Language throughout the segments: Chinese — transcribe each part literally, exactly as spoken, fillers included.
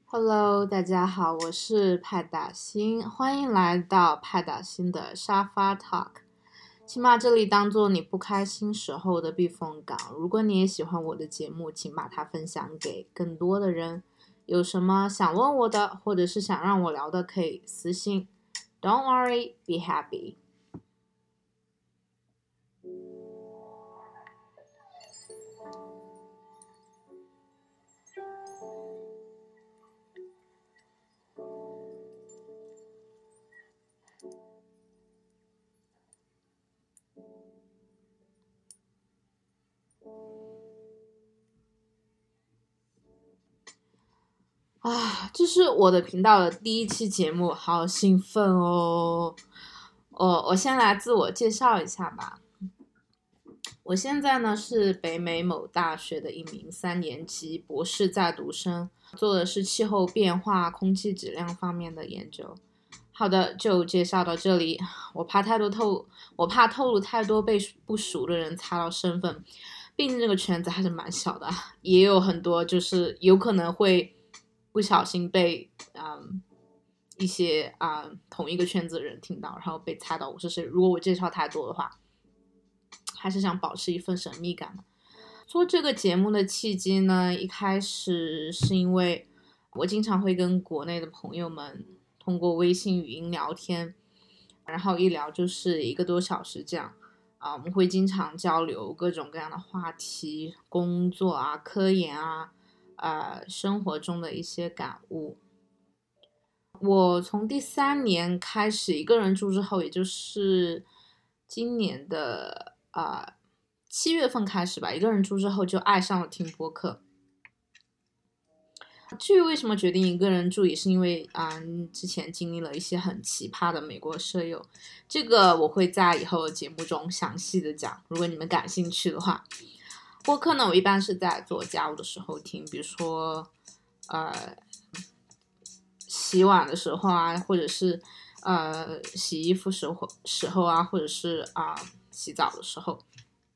Hello，大家好，我是派大星，欢迎来到派大星的沙发 Talk。请把这里当做你不开心时候的避风港。如果你也喜欢我的节目，请把它分享给更多的人。有什么想问我的，或者是想让我聊的，可以私信。Don't worry, be happy。啊，这是我的频道的第一期节目，好兴奋哦！哦，我先来自我介绍一下吧。我现在呢是北美某大学的一名三年级博士在读生，做的是气候变化、空气质量方面的研究。好的，就介绍到这里。我怕太多透，我怕透露太多被不熟的人猜到身份，毕竟这个圈子还是蛮小的，也有很多就是有可能会不小心被嗯一些啊、嗯、同一个圈子的人听到，然后被猜到我是谁。如果我介绍太多的话，还是想保持一份神秘感嘛。做这个节目的契机呢，一开始是因为我经常会跟国内的朋友们通过微信语音聊天，然后一聊就是一个多小时这样啊，我们会经常交流各种各样的话题，工作啊、科研啊，呃，生活中的一些感悟。我从第三年开始一个人住之后，也就是今年的啊七月份开始吧，一个人住之后就爱上了听播客。至于为什么决定一个人住，也是因为嗯，之前经历了一些很奇葩的美国舍友，这个我会在以后的节目中详细的讲，如果你们感兴趣的话。播客呢，我一般是在做家务的时候听，比如说呃洗碗的时候啊，或者是呃洗衣服时候时候啊，或者是啊、呃、洗澡的时候。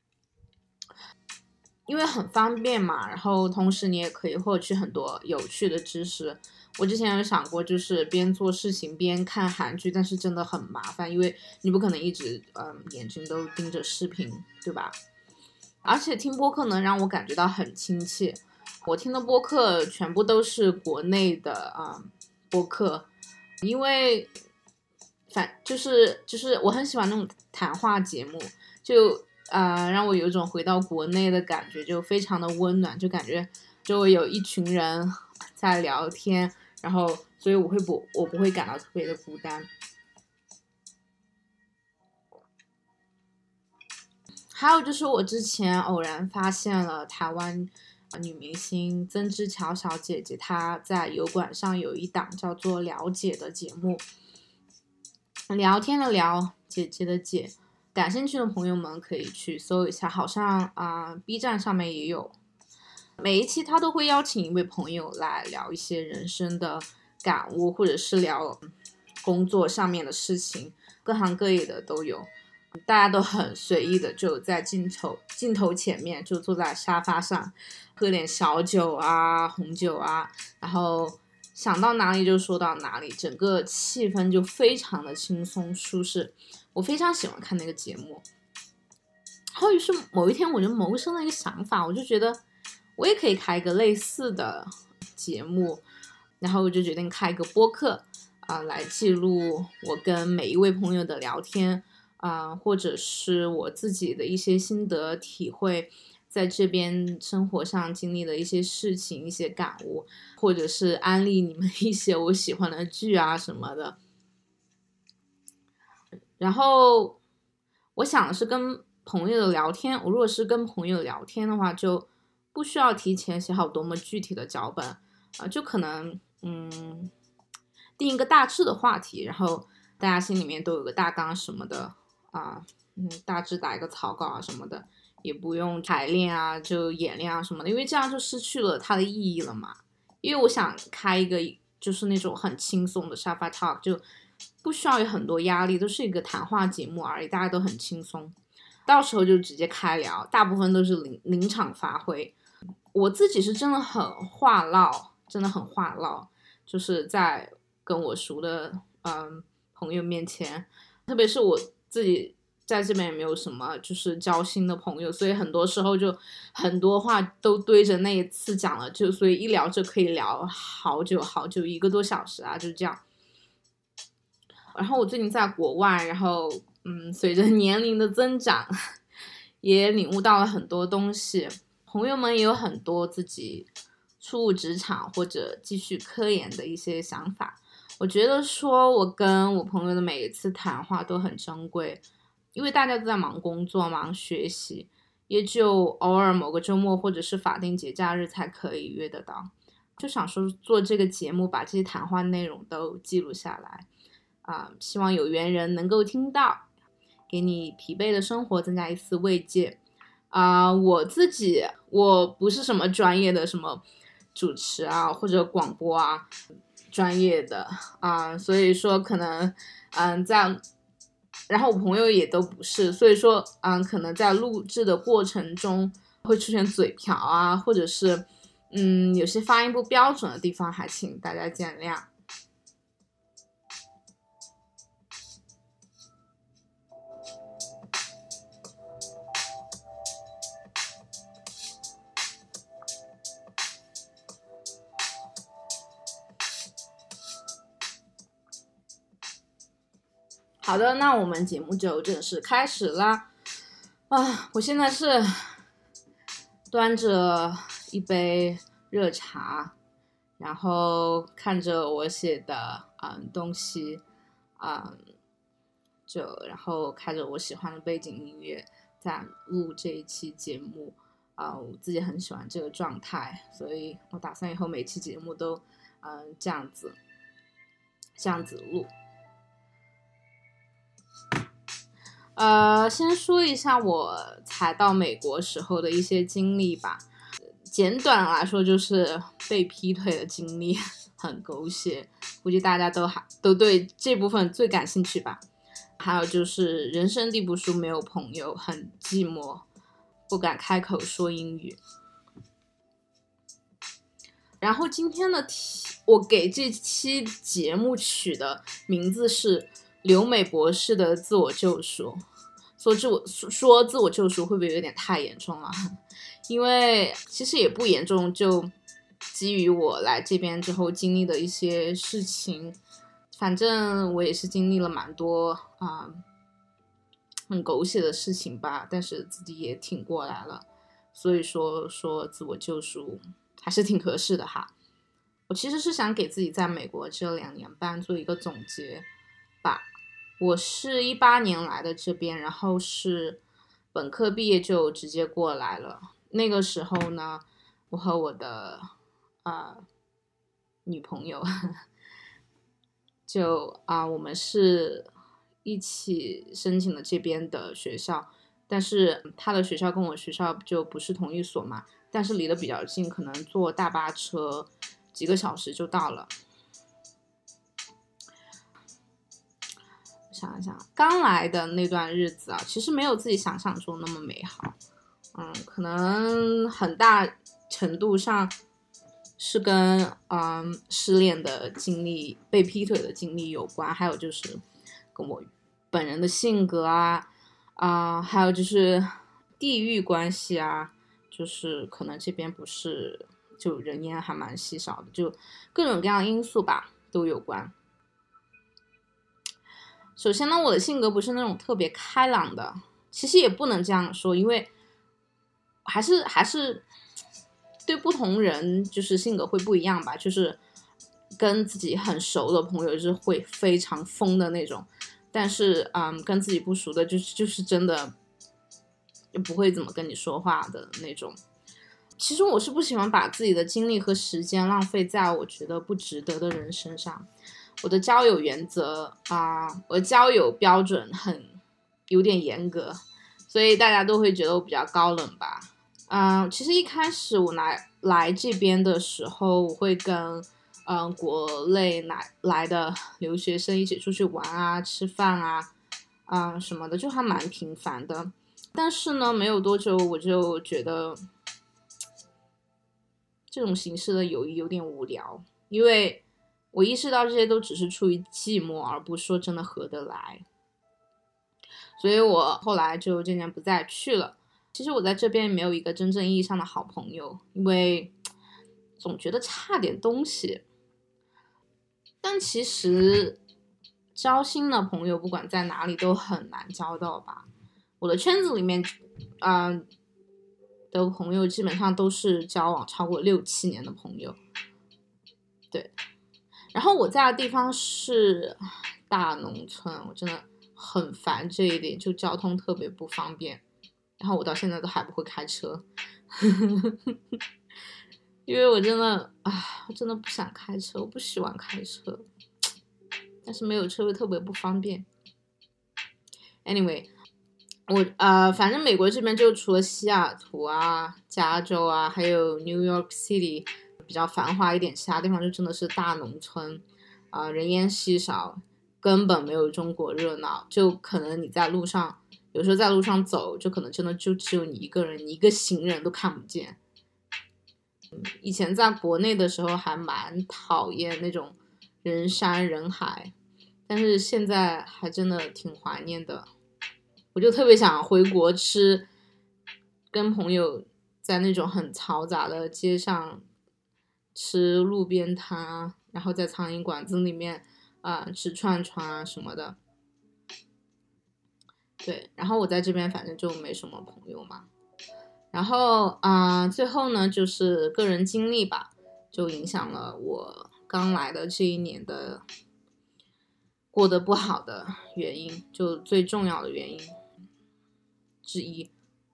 因为很方便嘛，然后同时你也可以获取很多有趣的知识。我之前有想过，就是边做事情边看韩剧，但是真的很麻烦，因为你不可能一直嗯眼睛都盯着视频，对吧？而且听播客能让我感觉到很亲切。我听的播客全部都是国内的啊、嗯、播客，因为反就是就是我很喜欢那种谈话节目，就呃让我有一种回到国内的感觉，就非常的温暖，就感觉周围有一群人在聊天，然后所以我会不我不会感到特别的孤单。还有就是我之前偶然发现了台湾女明星曾之乔小姐姐，她在油管上有一档叫做了解的节目，聊天的聊，姐姐的姐，感兴趣的朋友们可以去搜一下，好像啊、呃、B 站上面也有。每一期他都会邀请一位朋友来聊一些人生的感悟，或者是聊工作上面的事情，各行各业的都有。大家都很随意的就在镜头镜头前面就坐在沙发上，喝点小酒啊、红酒啊，然后想到哪里就说到哪里，整个气氛就非常的轻松舒适。我非常喜欢看那个节目。然后于是某一天我就萌生了一个想法，我就觉得我也可以开一个类似的节目，然后我就决定开一个播客啊、呃，来记录我跟每一位朋友的聊天啊、呃，或者是我自己的一些心得体会，在这边生活上经历的一些事情、一些感悟，或者是安利你们一些我喜欢的剧啊什么的。然后我想的是跟朋友的聊天，我如果是跟朋友聊天的话，就不需要提前写好多么具体的脚本啊、呃，就可能嗯定一个大致的话题，然后大家心里面都有个大纲什么的啊，嗯，大致打一个草稿啊什么的，也不用排练啊，就演练啊什么的，因为这样就失去了它的意义了嘛。因为我想开一个就是那种很轻松的沙发 talk， 就不需要有很多压力，都是一个谈话节目而已，大家都很轻松。到时候就直接开聊，大部分都是临临场发挥。我自己是真的很话唠，真的很话唠。 就是在跟我熟的嗯朋友面前，特别是我自己在这边也没有什么就是交心的朋友，所以很多时候就很多话都对着那一次讲了，就所以一聊就可以聊好久好久，一个多小时啊，就这样。然后我最近在国外，然后嗯，随着年龄的增长，也领悟到了很多东西。朋友们也有很多自己初入职场或者继续科研的一些想法。我觉得说我跟我朋友的每一次谈话都很珍贵，因为大家都在忙工作、忙学习，也就偶尔某个周末或者是法定节假日才可以约得到。就想说做这个节目，把这些谈话内容都记录下来。啊、呃，希望有缘人能够听到，给你疲惫的生活增加一丝慰藉。啊、呃，我自己我不是什么专业的什么主持啊或者广播啊专业的啊、呃，所以说可能嗯、呃、在，然后我朋友也都不是，所以说嗯、呃、可能在录制的过程中会出现嘴瓢啊，或者是嗯有些发音不标准的地方，还请大家见谅。好的，那我们节目就正式开始啦。啊，我现在是端着一杯热茶，然后看着我写的嗯东西，嗯，就然后开着我喜欢的背景音乐，在录这一期节目。啊、呃，我自己很喜欢这个状态，所以我打算以后每期节目都嗯、呃、这样子这样子录。呃，先说一下我才到美国时候的一些经历吧。简短来说，就是被劈腿的经历，很狗血，估计大家都还都对这部分最感兴趣吧。还有就是人生地不熟，没有朋友，很寂寞，不敢开口说英语。然后今天的题，我给这期节目取的名字是留美博士的自我救赎。说自我说自我救赎会不会有点太严重了？因为其实也不严重，就基于我来这边之后经历的一些事情，反正我也是经历了蛮多啊、呃、很狗血的事情吧，但是自己也挺过来了，所以说说自我救赎还是挺合适的哈。我其实是想给自己在美国这两年半做一个总结吧。我是一八年来的这边，然后是本科毕业就直接过来了。那个时候呢，我和我的啊、呃、女朋友就啊、呃、我们是一起申请了这边的学校，但是他的学校跟我学校就不是同一所嘛，但是离得比较近，可能坐大巴车几个小时就到了。想一想，刚来的那段日子啊，其实没有自己想象中那么美好。嗯，可能很大程度上是跟嗯失恋的经历、被劈腿的经历有关，还有就是跟我本人的性格啊啊、呃，还有就是地域关系啊，就是可能这边不是就人烟还蛮稀少的，就各种各样的因素吧都有关。首先呢，我的性格不是那种特别开朗的，其实也不能这样说，因为还是还是对不同人就是性格会不一样吧，就是跟自己很熟的朋友是会非常疯的那种，但是嗯，跟自己不熟的就是就是真的不会怎么跟你说话的那种。其实我是不喜欢把自己的精力和时间浪费在我觉得不值得的人身上。我的交友原则啊、呃，我的交友标准很有点严格，所以大家都会觉得我比较高冷吧。嗯、呃，其实一开始我来来这边的时候，我会跟嗯、呃、国内来来的留学生一起出去玩啊、吃饭啊啊、呃、什么的，就还蛮频繁的。但是呢，没有多久我就觉得这种形式的友谊有点无聊，因为我意识到这些都只是出于寂寞，而不是说真的合得来，所以我后来就渐渐不再去了。其实我在这边没有一个真正意义上的好朋友，因为总觉得差点东西。但其实交心的朋友不管在哪里都很难交到吧。我的圈子里面啊、呃、的朋友基本上都是交往超过六七年的朋友。对，然后我在的地方是大农村，我真的很烦这一点，就交通特别不方便。然后我到现在都还不会开车因为我真的啊，我真的不想开车，我不喜欢开车，但是没有车会特别不方便。 anyway 我呃，反正美国这边就除了西雅图啊、加州啊，还有 New York City 比较繁华一点，其他地方就真的是大农村啊、呃，人烟稀少，根本没有中国热闹。就可能你在路上，有时候在路上走，就可能真的就只有你一个人，你一个行人都看不见。以前在国内的时候还蛮讨厌那种人山人海，但是现在还真的挺怀念的。我就特别想回国吃，跟朋友在那种很嘈杂的街上吃路边摊，然后在苍蝇馆子里面啊、呃、吃串串啊什么的。对，然后我在这边反正就没什么朋友嘛。然后啊、呃，最后呢就是个人经历吧，就影响了我刚来的这一年的过得不好的原因，就最重要的原因之一。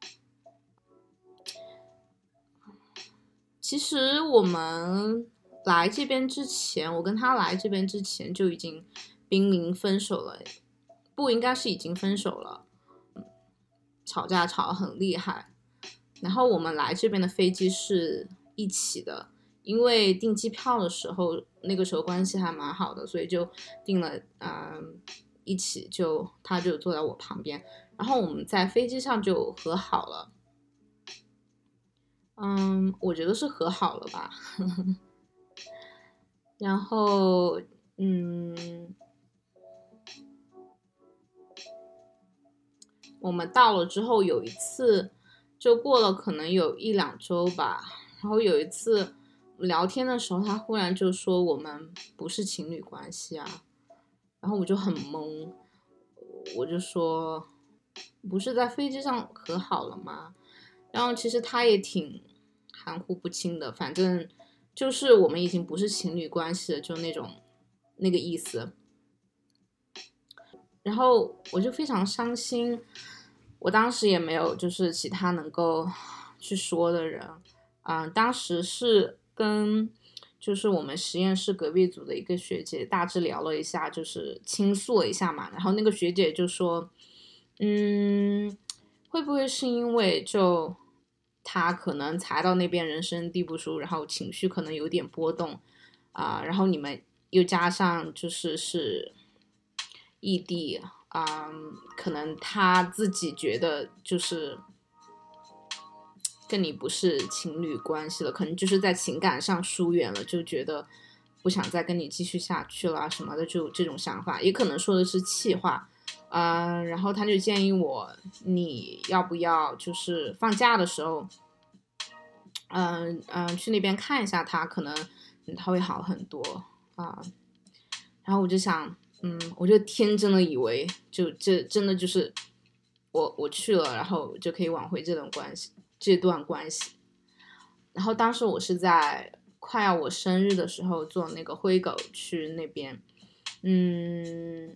其实我们来这边之前，我跟他来这边之前就已经濒临分手了，不应该是已经分手了，吵架吵得很厉害。然后我们来这边的飞机是一起的，因为订机票的时候，那个时候关系还蛮好的，所以就订了，嗯，一起就他就坐在我旁边，然后我们在飞机上就和好了。嗯，我觉得是和好了吧。然后，嗯，我们到了之后有一次，就过了可能有一两周吧。然后有一次聊天的时候，他忽然就说我们不是情侣关系啊。然后我就很懵，我就说不是在飞机上和好了吗？然后其实他也挺含糊不清的，反正就是我们已经不是情侣关系了，就那种那个意思。然后我就非常伤心，我当时也没有就是其他能够去说的人，嗯、呃，当时是跟就是我们实验室隔壁组的一个学姐大致聊了一下，就是倾诉了一下嘛，然后那个学姐就说，嗯，会不会是因为就他可能才到那边人生地不熟，然后情绪可能有点波动啊、呃，然后你们又加上就是是异地，嗯，可能他自己觉得就是跟你不是情侣关系了，可能就是在情感上疏远了，就觉得不想再跟你继续下去了什么的，就这种想法，也可能说的是气话。嗯，然后他就建议我，你要不要就是放假的时候，嗯嗯，去那边看一下他，可能他会好很多啊。然后我就想，嗯，我就天真的以为，就这真的就是我我去了，然后就可以挽回这段关系，这段关系。然后当时我是在快要我生日的时候坐那个灰狗去那边，嗯，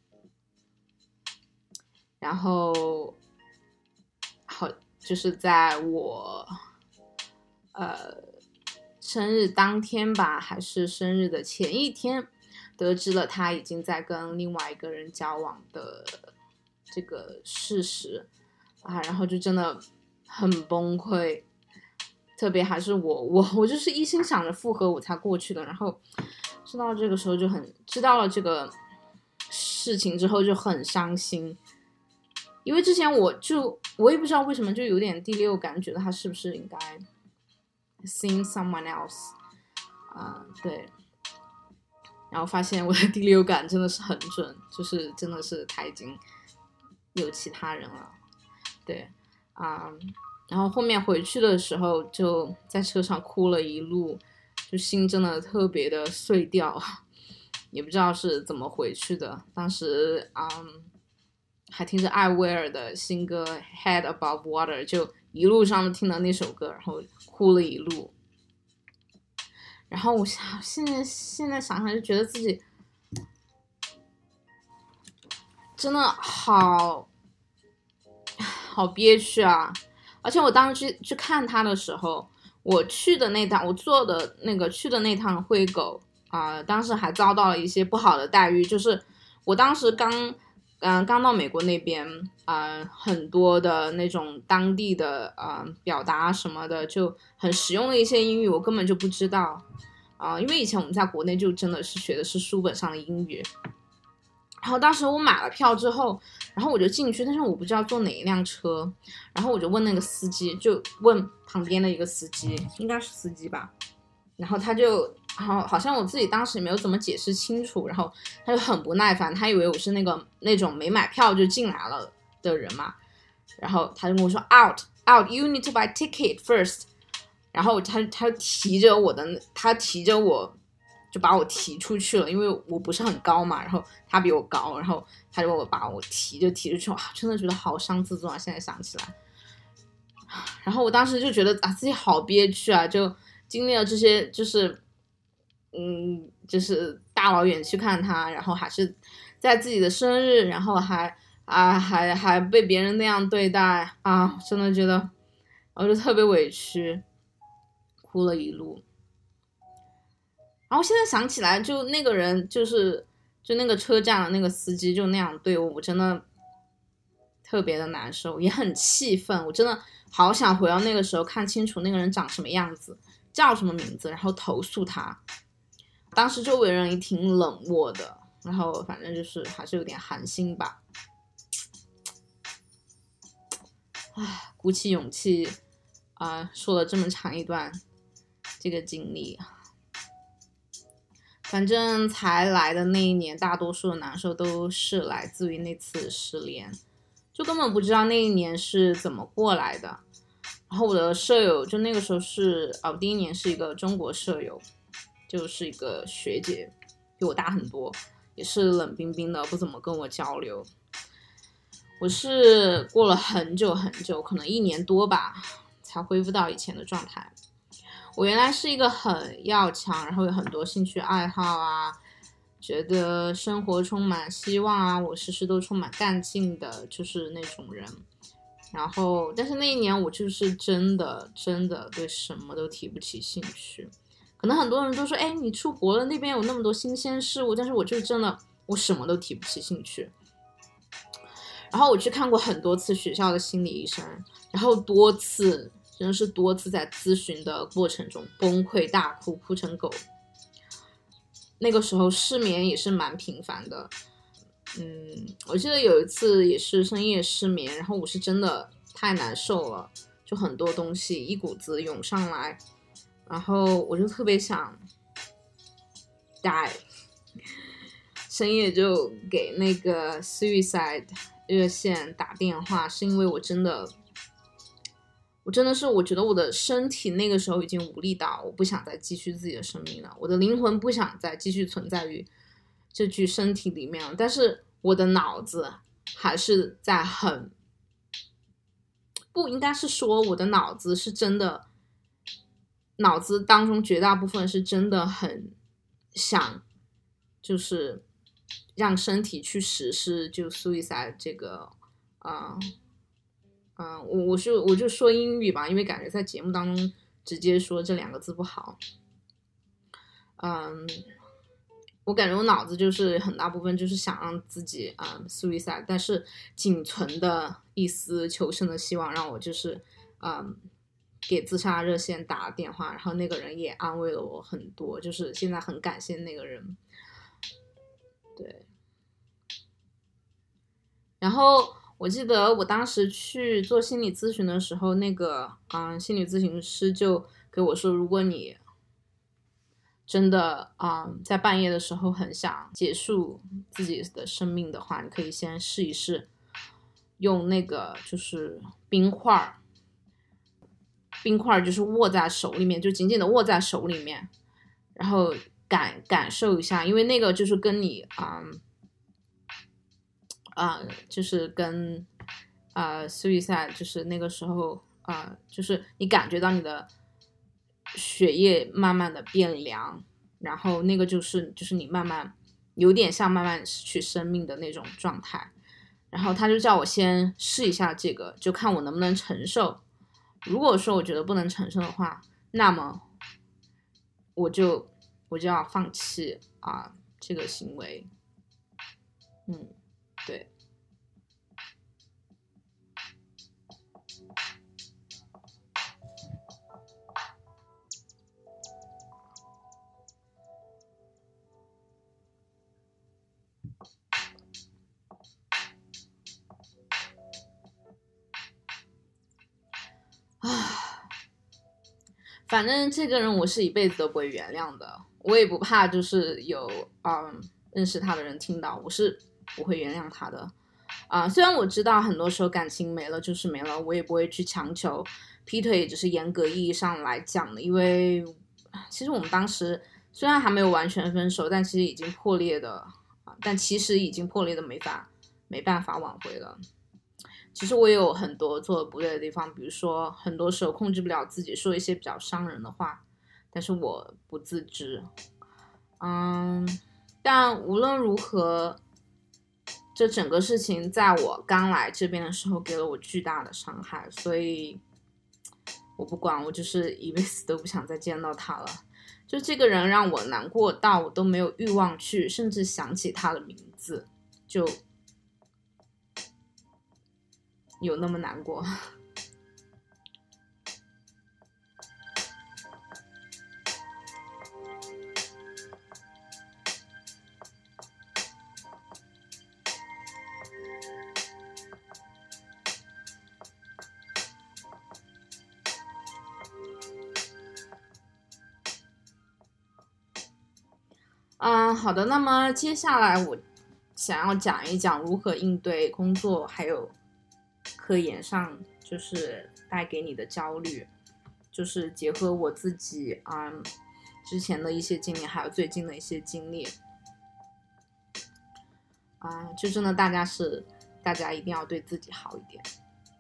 然后好就是在我呃生日当天吧，还是生日的前一天，得知了他已经在跟另外一个人交往的这个事实啊，然后就真的很崩溃。特别还是我我我就是一心想着复合我才过去的，然后知道这个时候就很知道了这个事情之后就很伤心，因为之前我就我也不知道为什么就有点第六感，觉得他是不是应该 seeing someone else 啊、呃，对， 然后发现我的第六感真的是很准，就是真的是他已经有其他人了。对啊、嗯，然后后面回去的时候就在车上哭了一路，就心真的特别的碎掉，也不知道是怎么回去的。当时嗯，还听着艾薇儿的新歌 Head Above Water， 就一路上听的那首歌，然后哭了一路。然后我想现在现在想想就觉得自己真的好好憋屈啊！而且我当时去去看他的时候，我去的那趟我坐的那个去的那趟灰狗啊、呃，当时还遭到了一些不好的待遇，就是我当时刚嗯、呃、刚到美国那边啊、呃，很多的那种当地的呃表达什么的就很实用的一些英语，我根本就不知道。啊、呃，因为以前我们在国内就真的是学的是书本上的英语，然后当时我买了票之后，然后我就进去，但是我不知道坐哪一辆车，然后我就问那个司机，就问旁边的一个司机，应该是司机吧，然后他就，然后好像我自己当时也没有怎么解释清楚，然后他就很不耐烦，他以为我是那个那种没买票就进来了的人嘛，然后他就跟我说 out out you need to buy ticket first。然后他他提着我的，他提着我，就把我提出去了，因为我不是很高嘛，然后他比我高，然后他就把我提就提出去，哇，真的觉得好伤自尊啊！现在想起来，然后我当时就觉得啊自己好憋屈啊，就经历了这些，就是嗯，就是大老远去看他，然后还是在自己的生日，然后还啊还还被别人那样对待啊，真的觉得我就特别委屈。哭了一路，然后现在想起来，就那个人就是就那个车站的那个司机就那样对我，我真的特别的难受，也很气愤。我真的好想回到那个时候，看清楚那个人长什么样子，叫什么名字，然后投诉他。当时周围人也挺冷漠的，然后反正就是还是有点寒心吧。唉，鼓起勇气啊、呃，说了这么长一段这个经历，反正才来的那一年，大多数的难受都是来自于那次失恋，就根本不知道那一年是怎么过来的。然后我的舍友，就那个时候是啊，我第一年是一个中国舍友，就是一个学姐，比我大很多，也是冷冰冰的，不怎么跟我交流。我是过了很久很久，可能一年多吧，才恢复到以前的状态。我原来是一个很要强，然后有很多兴趣爱好啊，觉得生活充满希望啊，我事事都充满干劲的，就是那种人。然后，但是那一年我就是真的真的对什么都提不起兴趣。可能很多人都说，哎，你出国了，那边有那么多新鲜事物，但是我就真的我什么都提不起兴趣。然后我去看过很多次学校的心理医生，然后多次。真的是多次在咨询的过程中崩溃大哭，哭成狗。那个时候失眠也是蛮频繁的，嗯，我记得有一次也是深夜失眠，然后我是真的太难受了，就很多东西一股子涌上来，然后我就特别想 die， 深夜就给那个 suicide 热线打电话，是因为我真的。我真的是，我觉得我的身体那个时候已经无力到，我不想再继续自己的生命了。我的灵魂不想再继续存在于这具身体里面了，但是我的脑子还是在很，不应该是说我的脑子是真的，脑子当中绝大部分是真的很想，就是让身体去实施就 suicide 这个，啊、呃。嗯，我我是我就说英语吧，因为感觉在节目当中直接说这两个字不好。嗯，我感觉我脑子就是很大部分就是想让自己啊、嗯、suicide， 但是仅存的一丝求生的希望让我就是嗯给自杀热线打电话，然后那个人也安慰了我很多，就是现在很感谢那个人。对，然后。我记得我当时去做心理咨询的时候，那个嗯，心理咨询师就给我说，如果你真的啊、呃，在半夜的时候很想结束自己的生命的话，你可以先试一试用那个就是冰块，冰块就是握在手里面，就紧紧的握在手里面，然后感感受一下，因为那个就是跟你啊啊、呃呃，就是跟啊 suicide 就是那个时候啊、呃，就是你感觉到你的血液慢慢的变凉，然后那个就是就是你慢慢有点像慢慢失去生命的那种状态。然后他就叫我先试一下这个，就看我能不能承受。如果说我觉得不能承受的话，那么我就我就要放弃啊这个行为。嗯，对。啊，反正这个人我是一辈子都不会原谅的，我也不怕，就是有嗯认识他的人听到，我是不会原谅他的。啊、呃，虽然我知道很多时候感情没了就是没了，我也不会去强求。劈腿也只是严格意义上来讲的，因为其实我们当时虽然还没有完全分手，但其实已经破裂的，但其实已经破裂的没法没办法挽回了。其实我也有很多做的不对的地方，比如说很多时候控制不了自己，说一些比较伤人的话，但是我不自知。嗯，但无论如何，这整个事情在我刚来这边的时候给了我巨大的伤害，所以我不管，我就是一辈子都不想再见到他了。就这个人让我难过到我都没有欲望去甚至想起他的名字，就有那么难过。嗯，好的，那么接下来我想要讲一讲如何应对工作还有科研上就是带给你的焦虑，就是结合我自己嗯之前的一些经历还有最近的一些经历啊、嗯，就真的大家是大家一定要对自己好一点。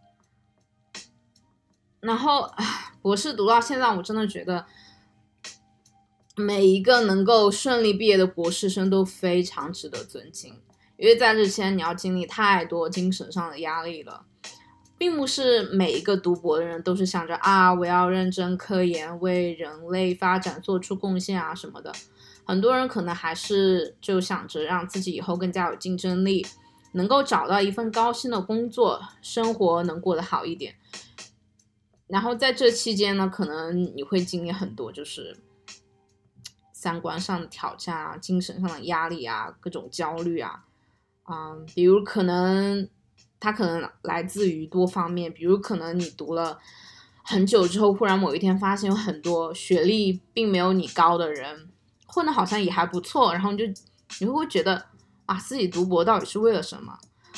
然后博士读到现在，我真的觉得每一个能够顺利毕业的博士生都非常值得尊敬，因为在之前你要经历太多精神上的压力了，并不是每一个读博的人都是想着啊我要认真科研为人类发展做出贡献啊什么的，很多人可能还是就想着让自己以后更加有竞争力，能够找到一份高薪的工作，生活能过得好一点。然后在这期间呢，可能你会经历很多就是三观上的挑战啊，精神上的压力啊，各种焦虑啊，嗯，比如可能它可能来自于多方面，比如可能你读了很久之后，忽然某一天发现有很多学历并没有你高的人混得好像也还不错，然后你就你会觉得啊，自己读博到底是为了什么？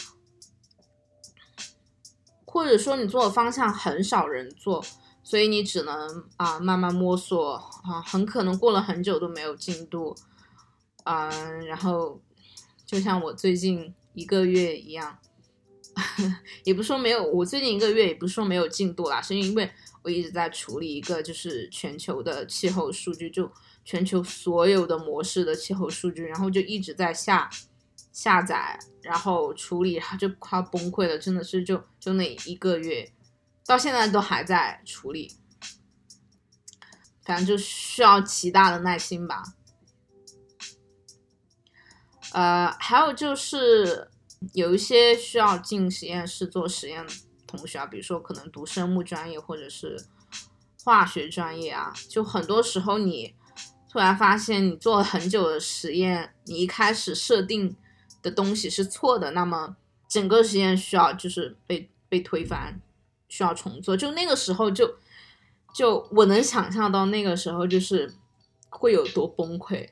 或者说你做的方向很少人做，所以你只能啊慢慢摸索啊，很可能过了很久都没有进度，嗯，然后就像我最近一个月一样，也不是说没有，我最近一个月也不是说没有进度啦，是因为我一直在处理一个就是全球的气候数据，就全球所有的模式的气候数据，然后就一直在下下载，然后处理，就快崩溃了，真的是就就那一个月，到现在都还在处理，反正就需要极大的耐心吧。呃，还有就是有一些需要进实验室做实验的同学啊，比如说可能读生物专业或者是化学专业啊，就很多时候你突然发现你做了很久的实验，你一开始设定的东西是错的，那么整个实验需要就是被被推翻，需要重做。就那个时候就就我能想象到那个时候就是会有多崩溃。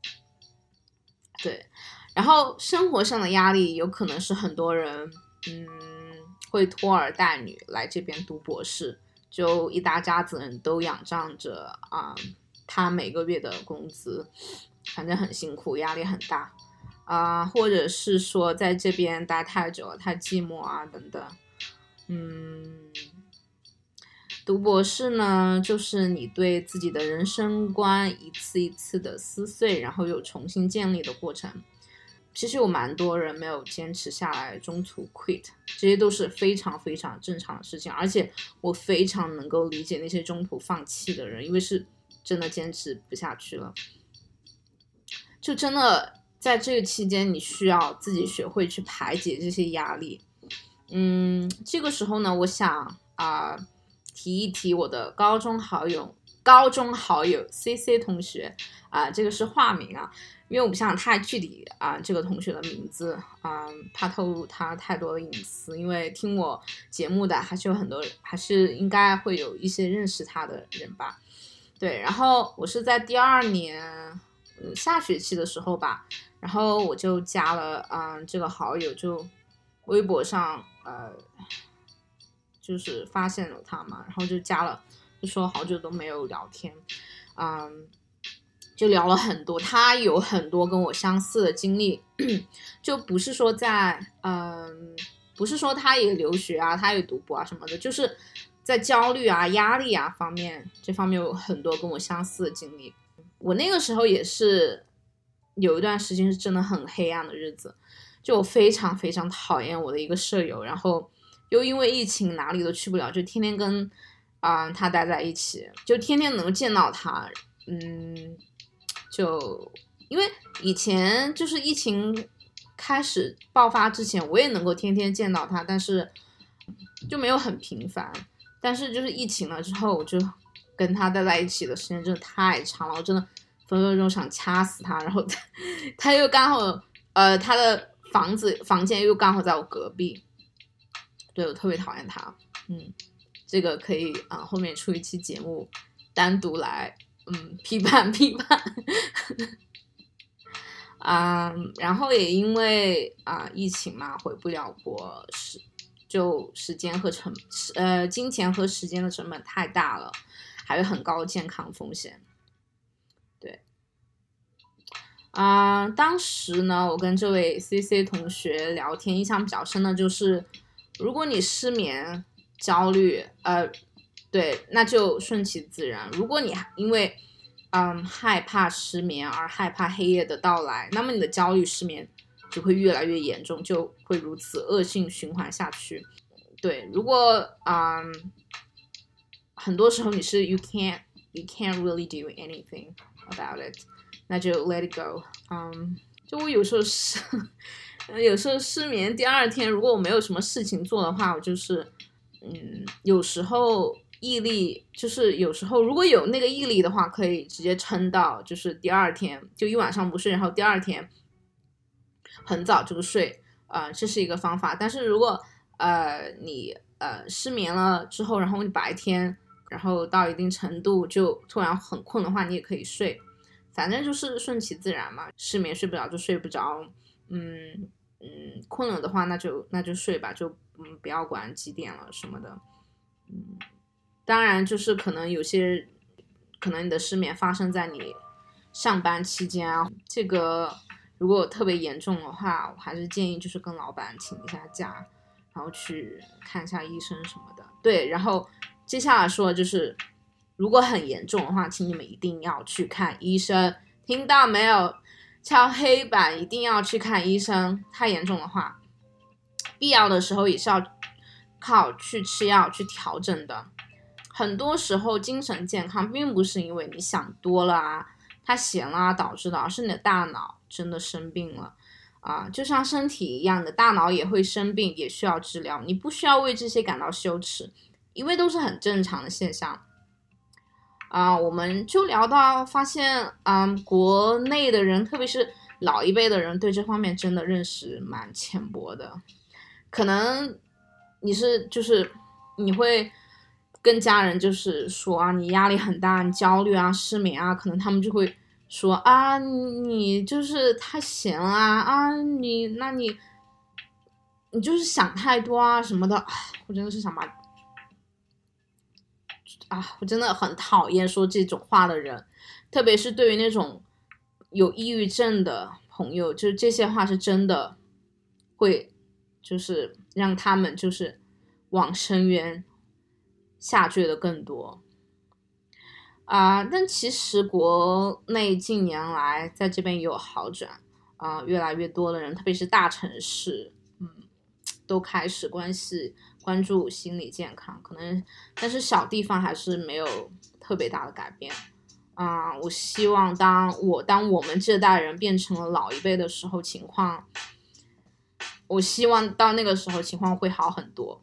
对，然后生活上的压力有可能是很多人嗯会拖儿带女来这边读博士，就一大家子人都仰仗着啊、呃、他每个月的工资，反正很辛苦，压力很大啊、呃，或者是说在这边待太久了，太寂寞啊等等。嗯，读博士呢，就是你对自己的人生观一次一次的撕碎，然后又重新建立的过程。其实有蛮多人没有坚持下来，中途 quit， 这些都是非常非常正常的事情。而且我非常能够理解那些中途放弃的人，因为是真的坚持不下去了。就真的在这个期间，你需要自己学会去排解这些压力。嗯，这个时候呢，我想啊、呃，提一提我的高中好友，高中好友 C C 同学啊、呃，这个是化名啊，因为我不想太具体啊、呃，这个同学的名字啊、呃，怕透露他太多的隐私。因为听我节目的还是有很多，还是应该会有一些认识他的人吧。对，然后我是在第二年、呃、下学期的时候吧，然后我就加了嗯、呃、这个好友，就微博上呃就是发现了他嘛，然后就加了，就说好久都没有聊天，嗯，就聊了很多，他有很多跟我相似的经历，就不是说在嗯，不是说他也留学啊，他也读博啊什么的，就是在焦虑啊、压力啊方面，这方面有很多跟我相似的经历。我那个时候也是有一段时间是真的很黑暗的日子，就我非常非常讨厌我的一个舍友，然后又因为疫情哪里都去不了，就天天跟啊、呃、他待在一起，就天天能见到他。嗯，就因为以前就是疫情开始爆发之前，我也能够天天见到他，但是就没有很频繁。但是就是疫情了之后，我就跟他待在一起的时间真的太长了，我真的分分钟想掐死他。然后他他又刚好呃他的房子房间又刚好在我隔壁，对，我特别讨厌他。嗯，这个可以啊、呃、后面出一期节目单独来嗯批判批判。嗯，然后也因为啊、呃、疫情嘛，回不了国，是就时间和成呃金钱和时间的成本太大了，还有很高的健康风险。对，啊、呃，当时呢，我跟这位 C C 同学聊天，印象比较深的就是，如果你失眠、焦虑，呃，对，那就顺其自然。如果你因为嗯害怕失眠而害怕黑夜的到来，那么你的焦虑、失眠就会越来越严重，就会如此恶性循环下去。对，如果嗯很多时候你是 you can't you can't really do anything about it， 那就 let it go。嗯，就我有时候是有时候失眠，第二天如果我没有什么事情做的话，我就是嗯有时候毅力就是有时候如果有那个毅力的话，可以直接撑到就是第二天，就一晚上不睡，然后第二天很早就睡，呃，这是一个方法。但是如果呃你呃失眠了之后，然后你白天然后到一定程度就突然很困的话，你也可以睡，反正就是顺其自然嘛。失眠睡不着就睡不着，嗯嗯，困了的话那就那就睡吧，就嗯不要管几点了什么的。嗯，当然就是可能有些可能你的失眠发生在你上班期间啊，这个如果特别严重的话，我还是建议就是跟老板请一下假，然后去看一下医生什么的。对，然后接下来说的就是如果很严重的话，请你们一定要去看医生，听到没有？敲黑板，一定要去看医生。太严重的话，必要的时候也是要靠去吃药去调整的。很多时候精神健康并不是因为你想多了啊，它闲了啊导致的，而是你的大脑真的生病了啊，就像身体一样的，大脑也会生病，也需要治疗。你不需要为这些感到羞耻，因为都是很正常的现象。啊，我们就聊到发现，嗯，国内的人，特别是老一辈的人，对这方面真的认识蛮浅薄的。可能你是就是你会跟家人就是说啊，你压力很大，你焦虑啊，失眠啊，可能他们就会说啊，你就是太闲了啊，你那你你就是想太多啊什么的。我真的是想把啊，我真的很讨厌说这种话的人，特别是对于那种有抑郁症的朋友，就是这些话是真的会就是让他们就是往深渊下坠的更多啊、呃。但其实国内近年来在这边也有好转啊、呃，越来越多的人，特别是大城市，嗯，都开始关系关注心理健康，可能但是小地方还是没有特别大的改变啊、呃。我希望当我当我们这代人变成了老一辈的时候，情况，我希望到那个时候情况会好很多。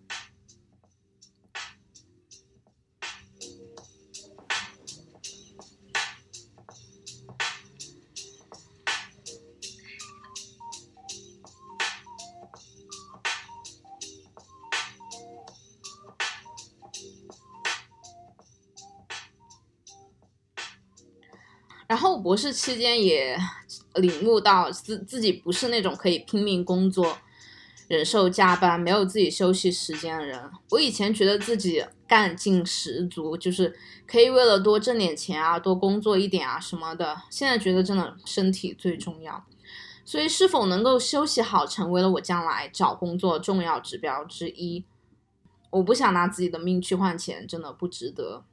然后博士期间也领悟到自自己不是那种可以拼命工作、忍受加班、没有自己休息时间的人。我以前觉得自己干劲十足，就是可以为了多挣点钱啊，多工作一点啊什么的。现在觉得真的身体最重要，所以是否能够休息好，成为了我将来找工作重要指标之一。我不想拿自己的命去换钱，真的不值得。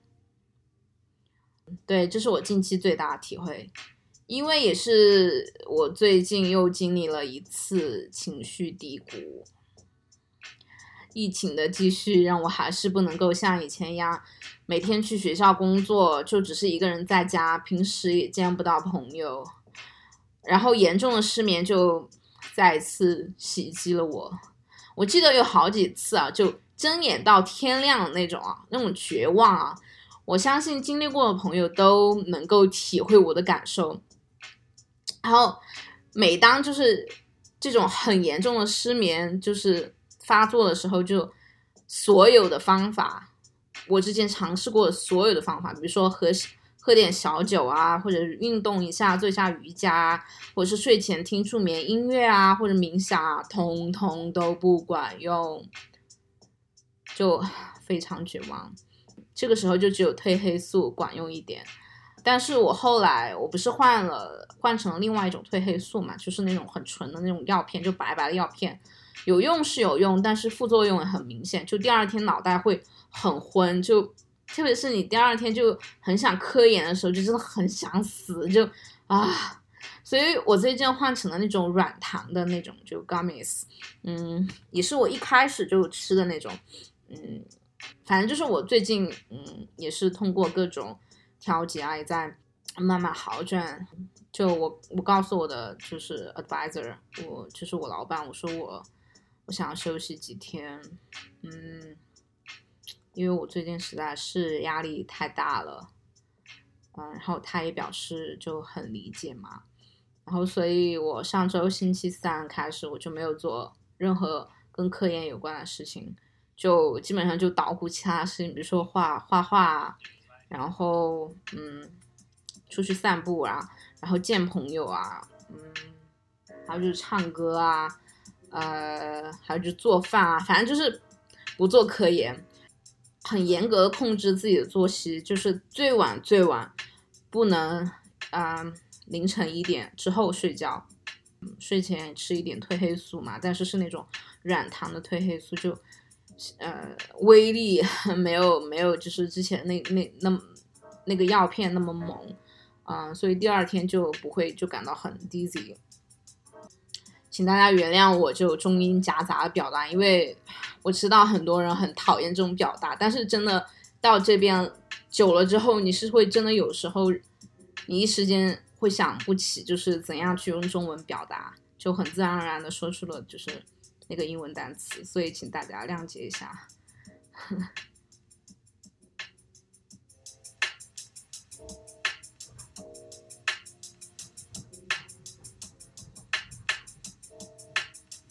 对，这是我近期最大的体会，因为也是我最近又经历了一次情绪低谷。疫情的继续让我还是不能够像以前一样每天去学校工作，就只是一个人在家，平时也见不到朋友，然后严重的失眠就再一次袭击了我。我记得有好几次啊，就睁眼到天亮的那种啊，那种绝望啊，我相信经历过的朋友都能够体会我的感受。然后每当就是这种很严重的失眠就是发作的时候，就所有的方法，我之前尝试过的所有的方法，比如说喝喝点小酒啊，或者运动一下，做一下瑜伽，或者是睡前听助眠音乐啊，或者冥想啊，通通都不管用，就非常绝望。这个时候就只有褪黑素管用一点，但是我后来我不是换了换成了另外一种褪黑素嘛，就是那种很纯的那种药片，就白白的药片，有用是有用，但是副作用也很明显，就第二天脑袋会很昏，就特别是你第二天就很想科研的时候，就真的很想死，就啊，所以我最近换成了那种软糖的那种，就 gummies， 嗯，也是我一开始就吃的那种，嗯。反正就是我最近嗯也是通过各种调节啊，也在慢慢好转。就我我告诉我的就是 advisor， 我就是我老板，我说我我想要休息几天，嗯，因为我最近实在是压力太大了，嗯，然后他也表示就很理解嘛，然后所以我上周星期三开始我就没有做任何跟科研有关的事情。就基本上就捣鼓其他事情，比如说画画画，然后嗯，出去散步啊，然后见朋友啊，嗯，还有就是唱歌啊，呃，还有就是做饭啊，反正就是不做科研，很严格的控制自己的作息，就是最晚最晚不能啊、呃、凌晨一点之后睡觉，睡前吃一点褪黑素嘛，但是是那种软糖的褪黑素就。呃，威力没有没有，就是之前那那那那个药片那么猛，嗯、呃，所以第二天就不会就感到很 dizzy。请大家原谅我就中英夹杂的表达，因为我知道很多人很讨厌这种表达，但是真的到这边久了之后，你是会真的有时候你一时间会想不起，就是怎样去用中文表达，就很自然而然的说出了就是。那个英文单词，所以请大家谅解一下。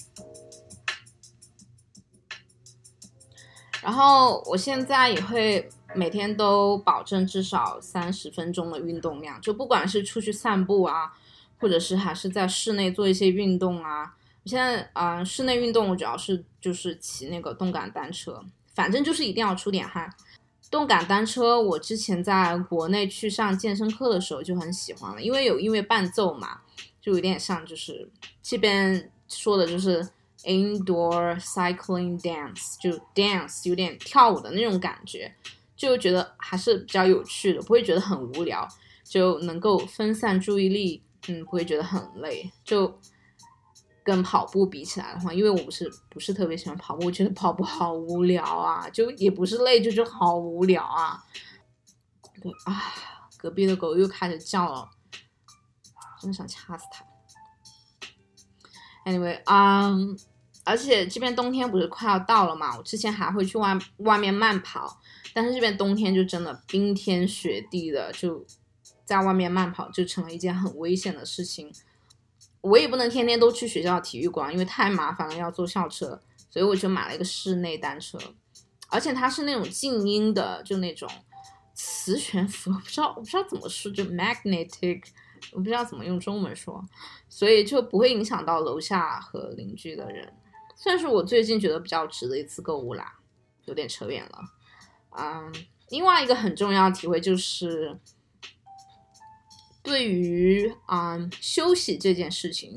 然后我现在也会每天都保证至少三十分钟的运动量，就不管是出去散步啊，或者是还是在室内做一些运动啊。现在啊、呃，室内运动我主要是就是骑那个动感单车，反正就是一定要出点汗。动感单车我之前在国内去上健身课的时候就很喜欢了，因为有音乐伴奏嘛，就有点像就是这边说的就是 indoor cycling dance， 就 dance 有点跳舞的那种感觉，就觉得还是比较有趣的，不会觉得很无聊，就能够分散注意力，嗯，不会觉得很累。就跟跑步比起来的话，因为我不是不是特别喜欢跑步，我觉得跑步好无聊啊，就也不是累，就是好无聊啊。对啊，隔壁的狗又开始叫了，真的想掐死它。Anyway， 嗯、um, 而且这边冬天不是快要到了嘛，我之前还会去外外面慢跑，但是这边冬天就真的冰天雪地的，就在外面慢跑就成了一件很危险的事情。我也不能天天都去学校体育馆，因为太麻烦了，要坐校车，所以我就买了一个室内单车，而且它是那种静音的，就那种磁悬浮，我不知道我不知道怎么说，就 magnetic， 我不知道怎么用中文说，所以就不会影响到楼下和邻居的人。算是我最近觉得比较值的一次购物啦，有点扯远了。嗯，另外一个很重要的体会就是。对于嗯休息这件事情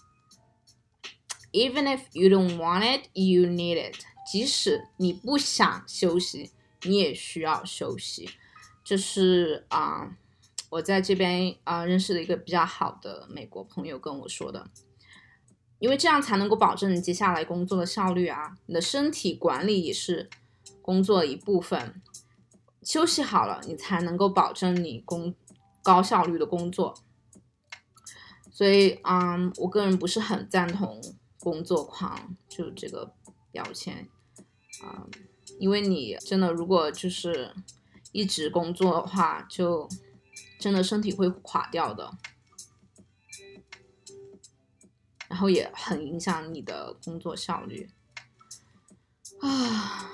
，even if you don't want it, you need it。即使你不想休息，你也需要休息。这是啊、嗯，我在这边啊、呃、认识的一个比较好的美国朋友跟我说的。因为这样才能够保证你接下来工作的效率啊，你的身体管理也是工作的一部分。休息好了，你才能够保证你工。高效率的工作，所以嗯，我个人不是很赞同工作狂就这个标签啊、嗯，因为你真的如果就是一直工作的话，就真的身体会垮掉的，然后也很影响你的工作效率啊。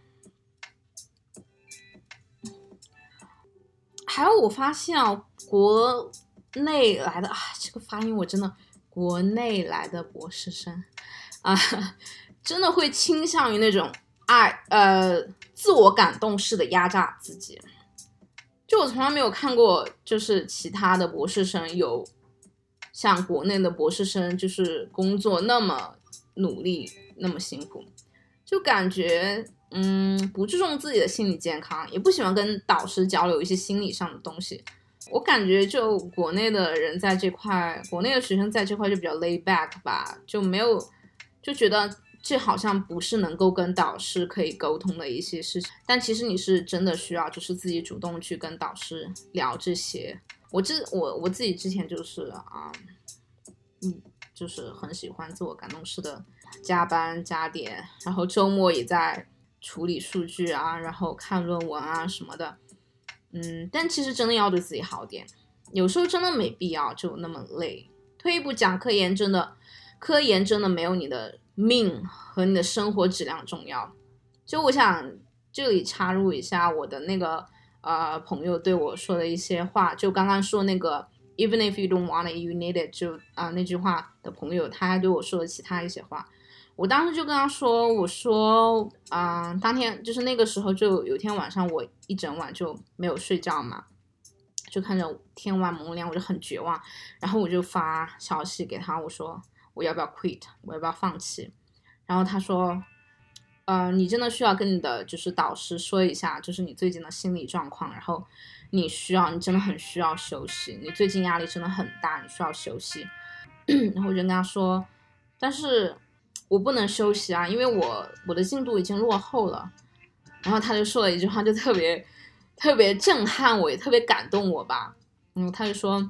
还有我发现啊，国内来的啊，这个发音我真的，国内来的博士生啊，真的会倾向于那种爱呃自我感动式的压榨自己。就我从来没有看过，就是其他的博士生有像国内的博士生，就是工作那么努力，那么辛苦，就感觉。嗯，不注重自己的心理健康，也不喜欢跟导师交流一些心理上的东西。我感觉就国内的人在这块，国内的学生在这块就比较 lay back 吧，就没有就觉得这好像不是能够跟导师可以沟通的一些事情。但其实你是真的需要，就是自己主动去跟导师聊这些。我之我我自己之前就是啊，嗯，就是很喜欢自我感动式的加班加点，然后周末也在。处理数据啊，然后看论文啊什么的，嗯，但其实真的要对自己好点，有时候真的没必要就那么累。退一步讲，科研真的，科研真的没有你的命和你的生活质量重要。就我想这里插入一下我的那个呃朋友对我说的一些话，就刚刚说那个 even if you don't want it, you need it， 就啊、呃、那句话的朋友，他还对我说了其他一些话。我当时就跟他说，我说，嗯、呃，当天就是那个时候，就有一天晚上，我一整晚就没有睡觉嘛，就看着天外蒙亮，我就很绝望，然后我就发消息给他，我说我要不要 quit， 我要不要放弃？然后他说，呃，你真的需要跟你的就是导师说一下，就是你最近的心理状况，然后你需要，你真的很需要休息，你最近压力真的很大，你需要休息。然后我就跟他说，但是。我不能休息啊，因为我我的进度已经落后了。然后他就说了一句话，就特别特别震撼我，也特别感动我吧。嗯，他就说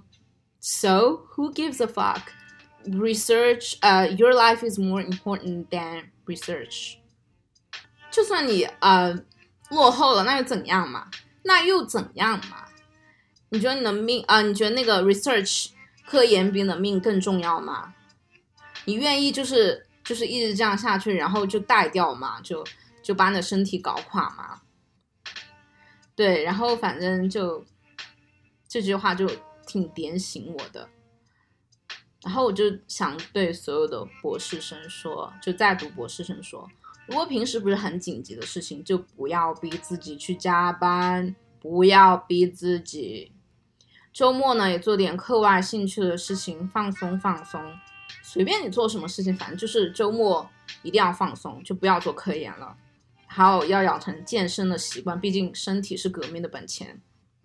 ，So who gives a fuck? Research, uh, your life is more important than research. 就算你呃落后了，那又怎样嘛？那又怎样嘛？你觉得你的命啊、呃？你觉得那个 research 科研比你的命更重要吗？你愿意就是？就是一直这样下去，然后就带掉嘛，就就把你的身体搞垮嘛。 对，然后反正就这句话就挺点醒我的。然后我就想对所有的博士生说，就在读博士生说，如果平时不是很紧急的事情，就不要逼自己去加班，不要逼自己。周末呢，也做点课外兴趣的事情，放松放松。随便你做什么事情，反正就是周末一定要放松，就不要做科研了。还有要养成健身的习惯，毕竟身体是革命的本钱。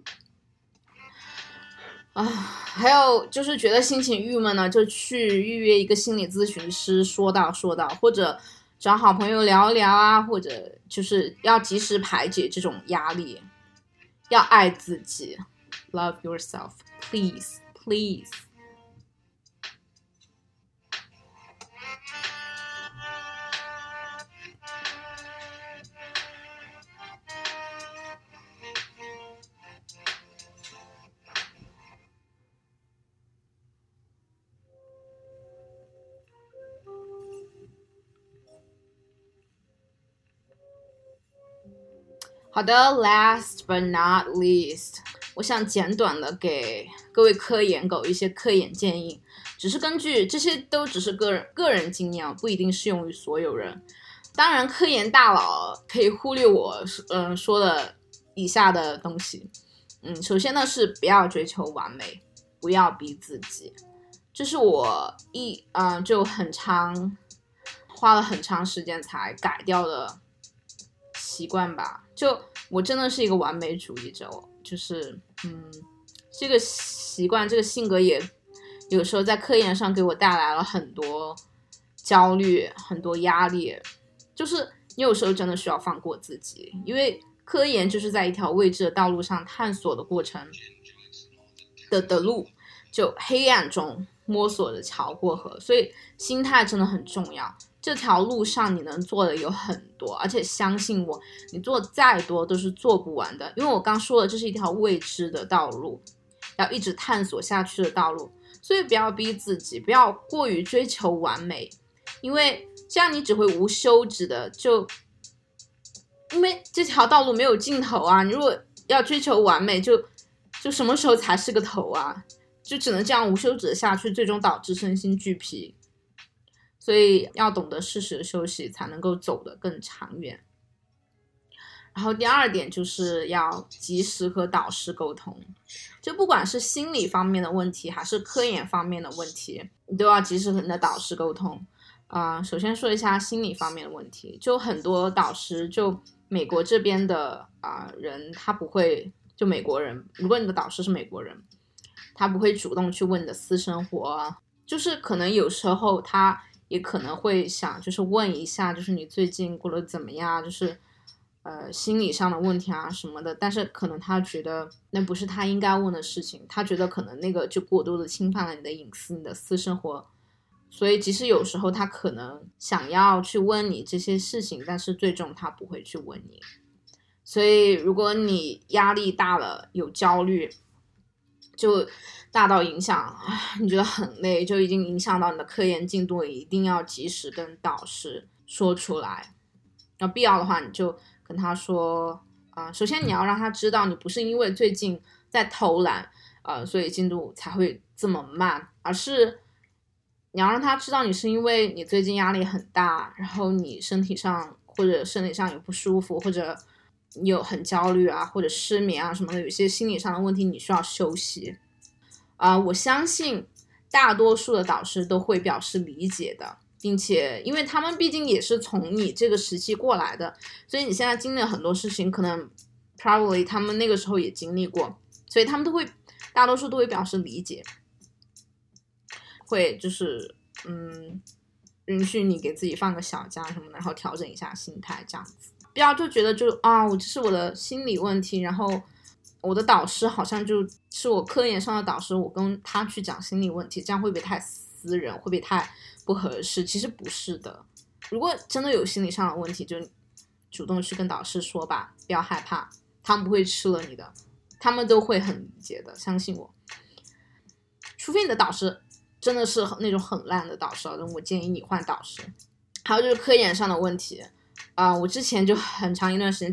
啊，还有就是觉得心情郁闷呢，就去预约一个心理咨询师，说道说道，或者找好朋友聊聊啊，或者就是要及时排解这种压力，要爱自己 ，love yourself, please, please。好的 ，last but not least， 我想简短的给各位科研狗一些科研建议，只是根据这些都只是个人个人经验，不一定适用于所有人。当然，科研大佬可以忽略我嗯、呃、说的以下的东西。嗯，首先呢是不要追求完美，不要逼自己，这是我一嗯、呃、就很长花了很长时间才改掉的习惯吧。就我真的是一个完美主义者，就是嗯，这个习惯这个性格也有时候在科研上给我带来了很多焦虑，很多压力。就是你有时候真的需要放过自己，因为科研就是在一条未知的道路上探索的过程的的路，就黑暗中摸索着桥过河，所以心态真的很重要。这条路上你能做的有很多，而且相信我，你做再多都是做不完的，因为我刚说了，这是一条未知的道路，要一直探索下去的道路，所以不要逼自己，不要过于追求完美，因为这样你只会无休止的就，因为这条道路没有尽头啊，你如果要追求完美，就就什么时候才是个头啊？就只能这样无休止的下去，最终导致身心俱疲。所以要懂得适时的休息，才能够走得更长远。然后第二点就是要及时和导师沟通，就不管是心理方面的问题还是科研方面的问题，你都要及时和你的导师沟通。啊、呃，首先说一下心理方面的问题，就很多导师，就美国这边的啊、呃、人，他不会，就美国人，如果你的导师是美国人，他不会主动去问你的私生活，就是可能有时候他也可能会想，就是问一下，就是你最近过得怎么样，就是呃心理上的问题啊什么的，但是可能他觉得那不是他应该问的事情，他觉得可能那个就过多的侵犯了你的隐私，你的私生活，所以即使有时候他可能想要去问你这些事情，但是最终他不会去问你。所以如果你压力大了，有焦虑，就大到影响你觉得很累，就已经影响到你的科研进度，一定要及时跟导师说出来。要必要的话你就跟他说、呃、首先你要让他知道你不是因为最近在偷懒、呃、所以进度才会这么慢，而是你要让他知道你是因为你最近压力很大，然后你身体上或者身体上有不舒服，或者你有很焦虑啊，或者失眠啊什么的，有一些心理上的问题，你需要休息啊、呃。我相信大多数的导师都会表示理解的，并且因为他们毕竟也是从你这个时期过来的，所以你现在经历了很多事情，可能 probably 他们那个时候也经历过，所以他们都会大多数都会表示理解，会就是嗯允许你给自己放个小假什么的，然后调整一下心态这样子。不要就觉得就啊，我这是我的心理问题，然后我的导师好像就是我科研上的导师，我跟他去讲心理问题，这样会不会太私人，会不会太不合适？其实不是的，如果真的有心理上的问题，就主动去跟导师说吧，不要害怕，他们不会吃了你的，他们都会很理解的，相信我。除非你的导师真的是那种很烂的导师，我建议你换导师。还有就是科研上的问题啊、呃，我之前就很长一段时间就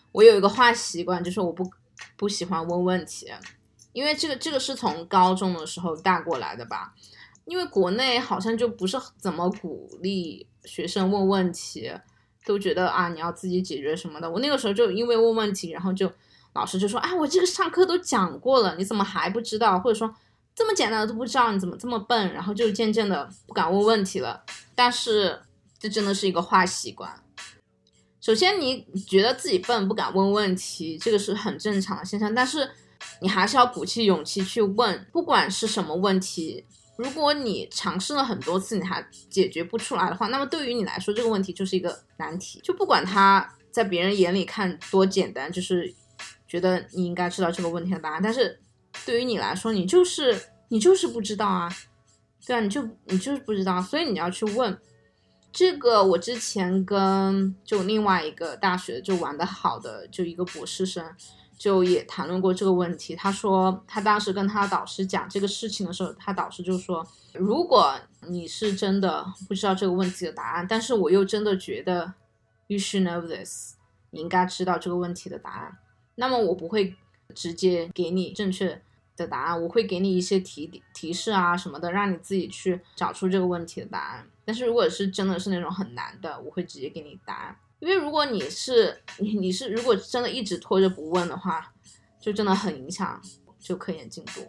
我有一个坏习惯，就是我不不喜欢问问题，因为这个这个是从高中的时候带过来的吧。因为国内好像就不是怎么鼓励学生问问题，都觉得啊你要自己解决什么的。我那个时候就因为问问题，然后就老师就说，哎，我这个上课都讲过了，你怎么还不知道？或者说这么简单的都不知道，你怎么这么笨？然后就渐渐的不敢问问题了。但是这真的是一个坏习惯。首先你觉得自己笨不敢问问题，这个是很正常的现象，但是你还是要鼓起勇气去问，不管是什么问题。如果你尝试了很多次你还解决不出来的话，那么对于你来说这个问题就是一个难题，就不管它在别人眼里看多简单，就是觉得你应该知道这个问题的答案，但是对于你来说你就是你就是不知道啊，对啊，你就你就是不知道，所以你要去问。这个我之前跟就另外一个大学就玩得好的就一个博士生就也谈论过这个问题。他说他当时跟他导师讲这个事情的时候，他导师就说，如果你是真的不知道这个问题的答案，但是我又真的觉得 you should know this， 你应该知道这个问题的答案，那么我不会直接给你正确的答案，我会给你一些提提示啊什么的，让你自己去找出这个问题的答案。但是如果是真的是那种很难的，我会直接给你答案。因为如果你是你你是如果真的一直拖着不问的话，就真的很影响就科研进度。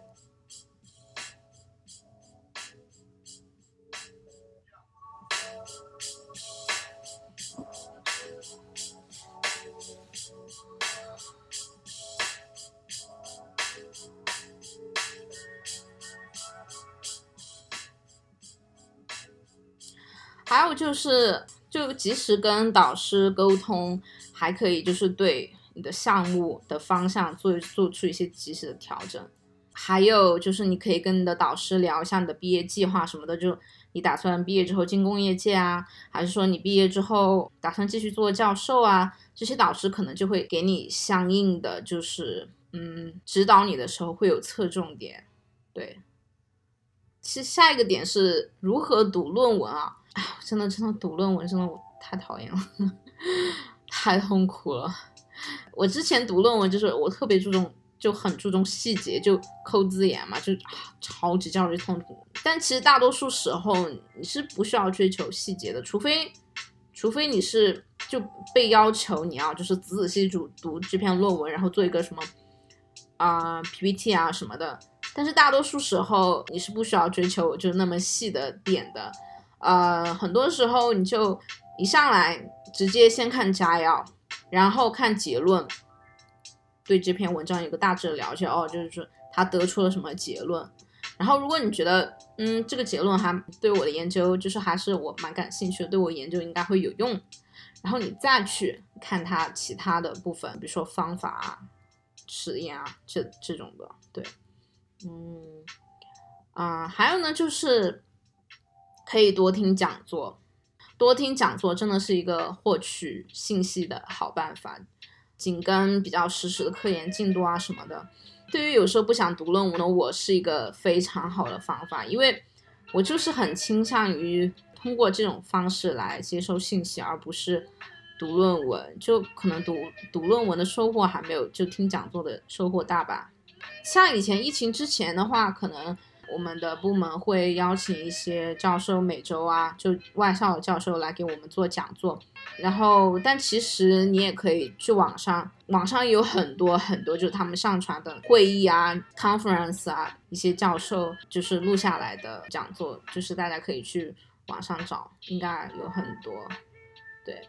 还有就是就及时跟导师沟通，还可以就是对你的项目的方向做做出一些及时的调整。还有就是你可以跟你的导师聊一下你的毕业计划什么的，就你打算毕业之后进工业界啊，还是说你毕业之后打算继续做教授啊，这些导师可能就会给你相应的就是嗯指导你的时候会有侧重点。对，其实下一个点是如何读论文啊。哎，真的真的读论文真的我太讨厌了太痛苦了。我之前读论文就是我特别注重就很注重细节，就抠字眼嘛，就、啊、超级焦虑痛苦。但其实大多数时候你是不需要追求细节的，除非除非你是就被要求你要就是仔仔细细读这篇论文，然后做一个什么啊、呃、P P T 啊什么的。但是大多数时候你是不需要追求就那么细的点的。呃，很多时候你就一上来直接先看摘要，然后看结论，对这篇文章有个大致的了解哦，就是说他得出了什么结论。然后如果你觉得嗯这个结论还对我的研究就是还是我蛮感兴趣的，对我研究应该会有用，然后你再去看它其他的部分，比如说方法啊、实验啊这这种的。对，嗯啊、呃，还有呢就是可以多听讲座，多听讲座真的是一个获取信息的好办法，紧跟比较实时的科研进度啊什么的。对于有时候不想读论文的我是一个非常好的方法，因为我就是很倾向于通过这种方式来接收信息，而不是读论文。就可能读读论文的收获还没有就听讲座的收获大吧。像以前疫情之前的话，可能我们的部门会邀请一些教授每周啊，就外校的教授来给我们做讲座。然后但其实你也可以去网上，网上有很多很多就是他们上传的会议啊 conference 啊，一些教授就是录下来的讲座，就是大家可以去网上找，应该有很多。对，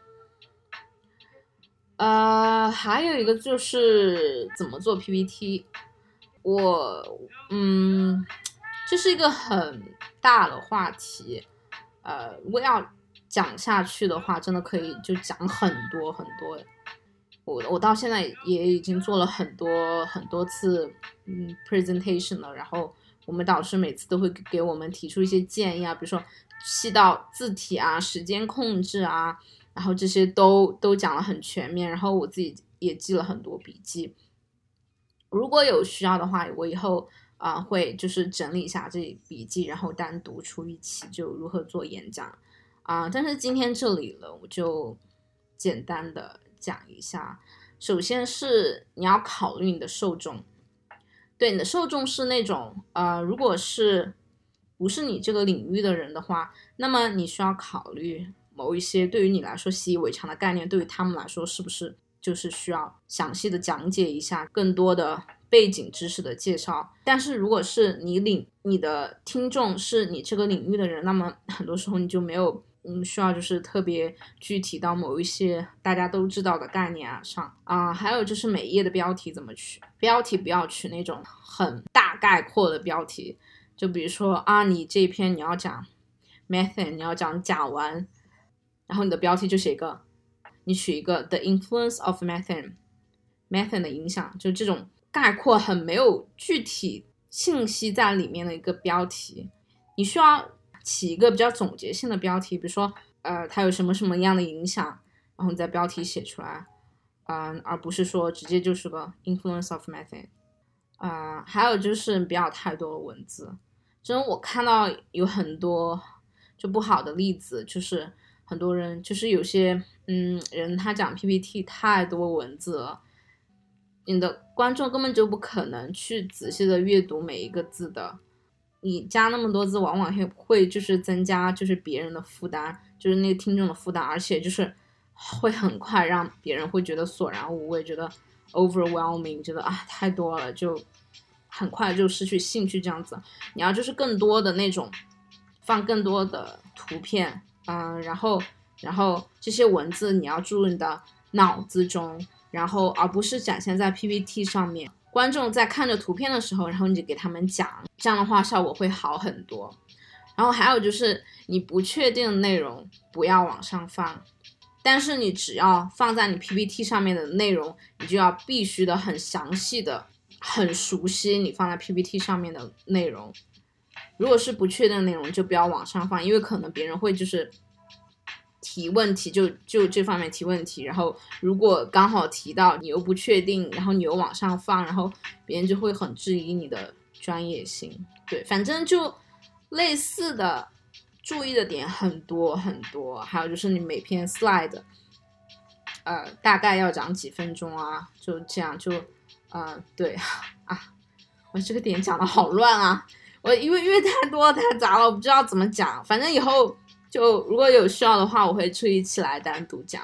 呃，还有一个就是怎么做 P P T。我嗯这是一个很大的话题，呃，如果要讲下去的话，真的可以就讲很多很多。我我到现在也已经做了很多很多次嗯 presentation 了，然后我们导师每次都会给我们提出一些建议啊，比如说细到字体啊、时间控制啊，然后这些都都讲了很全面，然后我自己也记了很多笔记。如果有需要的话，我以后啊、呃、会就是整理一下这笔记，然后单独出一期就如何做演讲啊、呃。但是今天这里了，我就简单的讲一下。 首先是你要考虑你的受众，对，你的受众是那种呃，如果是不是你这个领域的人的话，那么你需要考虑某一些对于你来说习以为常的概念，对于他们来说是不是就是需要详细的讲解一下，更多的背景知识的介绍。但是如果是你领你的听众是你这个领域的人，那么很多时候你就没有嗯，需要就是特别具体到某一些大家都知道的概念啊上啊、呃，还有就是每页的标题怎么取，标题不要取那种很大概括的标题，就比如说啊，你这一篇你要讲 methane， 你要讲甲烷，然后你的标题就写一个，你取一个 the influence of methane， methane 的影响，就这种概括很没有具体信息在里面的一个标题，你需要起一个比较总结性的标题，比如说呃它有什么什么样的影响，然后你在标题写出来，嗯、呃，而不是说直接就是个 influence of methane。呃，还有就是不要太多的文字，真的我看到有很多就不好的例子，就是很多人就是有些嗯人他讲 P P T 太多文字了，你的观众根本就不可能去仔细的阅读每一个字的，你加那么多字往往会会就是增加就是别人的负担，就是那个听众的负担，而且就是会很快让别人会觉得索然无味，觉得 overwhelming， 觉得啊太多了，就很快就失去兴趣这样子。你要就是更多的那种放更多的图片，嗯，然后然后这些文字你要注入你的脑子中，然后而不是展现在 P P T 上面。观众在看着图片的时候，然后你就给他们讲，这样的话效果会好很多。然后还有就是你不确定的内容不要往上放，但是你只要放在你 P P T 上面的内容，你就要必须的很详细的很熟悉你放在 P P T 上面的内容。如果是不确定的内容就不要往上放，因为可能别人会就是提问题，就就这方面提问题，然后如果刚好提到你又不确定，然后你又往上放，然后别人就会很质疑你的专业性。对，反正就类似的注意的点很多很多，还有就是你每篇 slide 呃大概要讲几分钟啊，就这样就呃对啊，我这个点讲的好乱啊，我因为因为太多太杂了，我不知道怎么讲，反正以后就如果有需要的话，我会注意起来单独讲。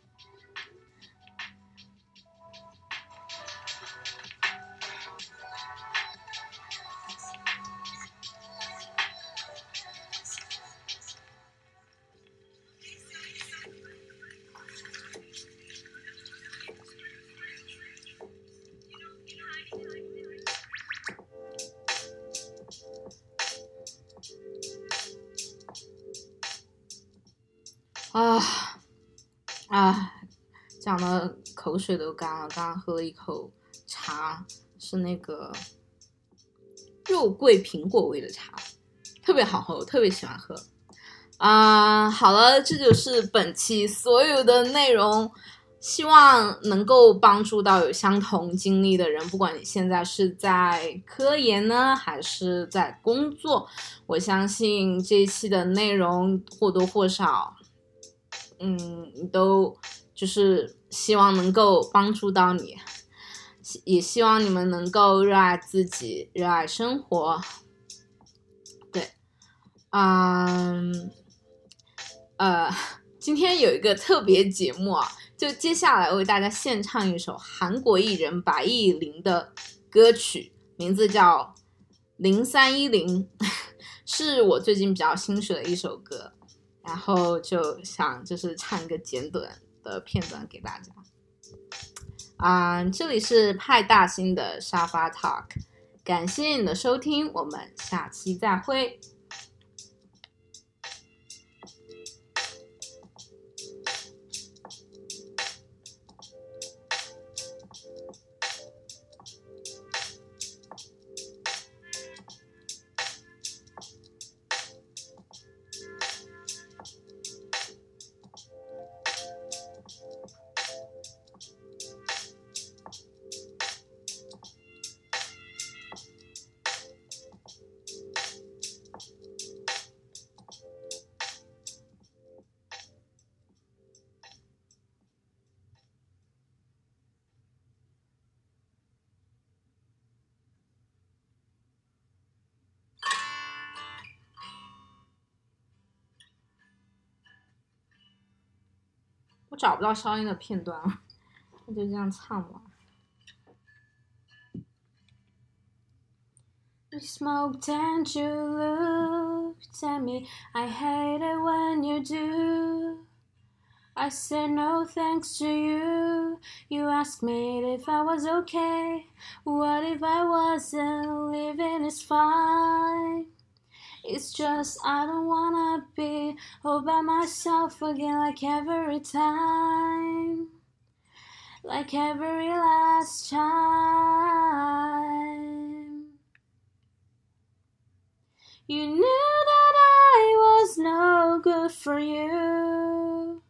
啊啊，讲的口水都干了。刚刚喝了一口茶，是那个肉桂苹果味的茶，特别好喝，我特别喜欢喝。啊、呃，好了，这就是本期所有的内容，希望能够帮助到有相同经历的人，不管你现在是在科研呢，还是在工作，我相信这一期的内容或多或少。嗯，都就是希望能够帮助到你，也希望你们能够热爱自己，热爱生活。对，嗯，呃，今天有一个特别节目啊，就接下来为大家献唱一首韩国艺人白艺琳的歌曲，名字叫零三一零，是我最近比较新学的一首歌。然后就想就是唱一个简短的片段给大家。啊、嗯，这里是派大星的沙发 Talk， 感谢你的收听，我们下期再会。 找不到消音的片段了，那就这样唱吧。We smoked and you looked at me. I hate it when you do. I said no thanks to you. You asked me if I was okay. What if I wasn't? Living is fine. It's just I don't wanna be all by myself again like every time. Like every last time. You knew that I was no good for you.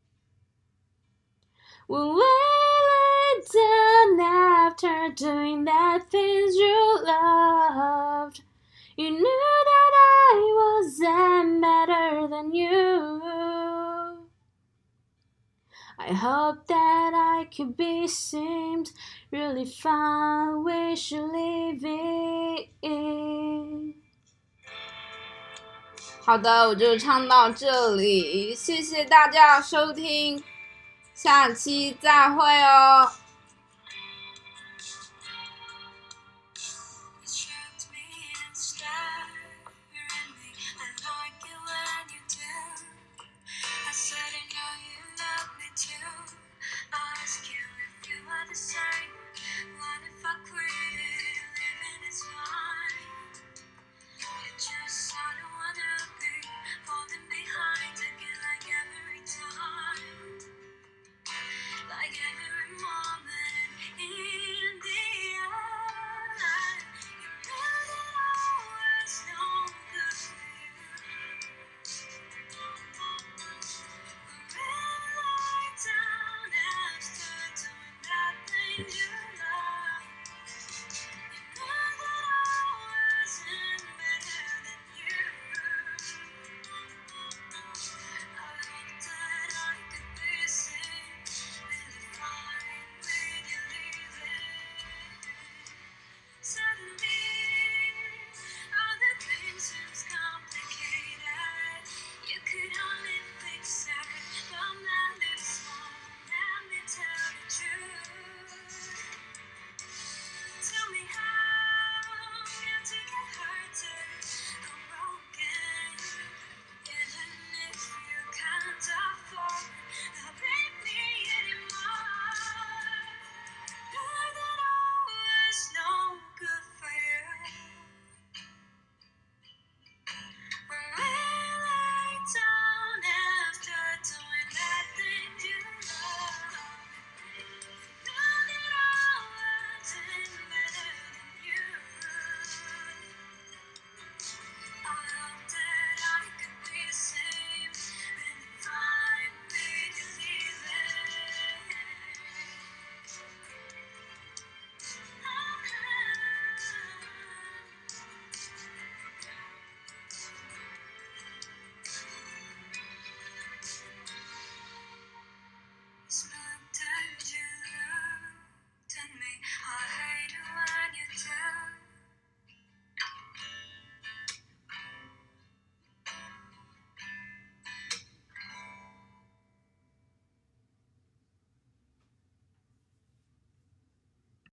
When we lay down after doing the things you loved, you knew that I wasn't better than you. I hope that I could be seemed really fine. We should leave it. 好的，我就唱到这里，谢谢大家收听，下期再会哦。You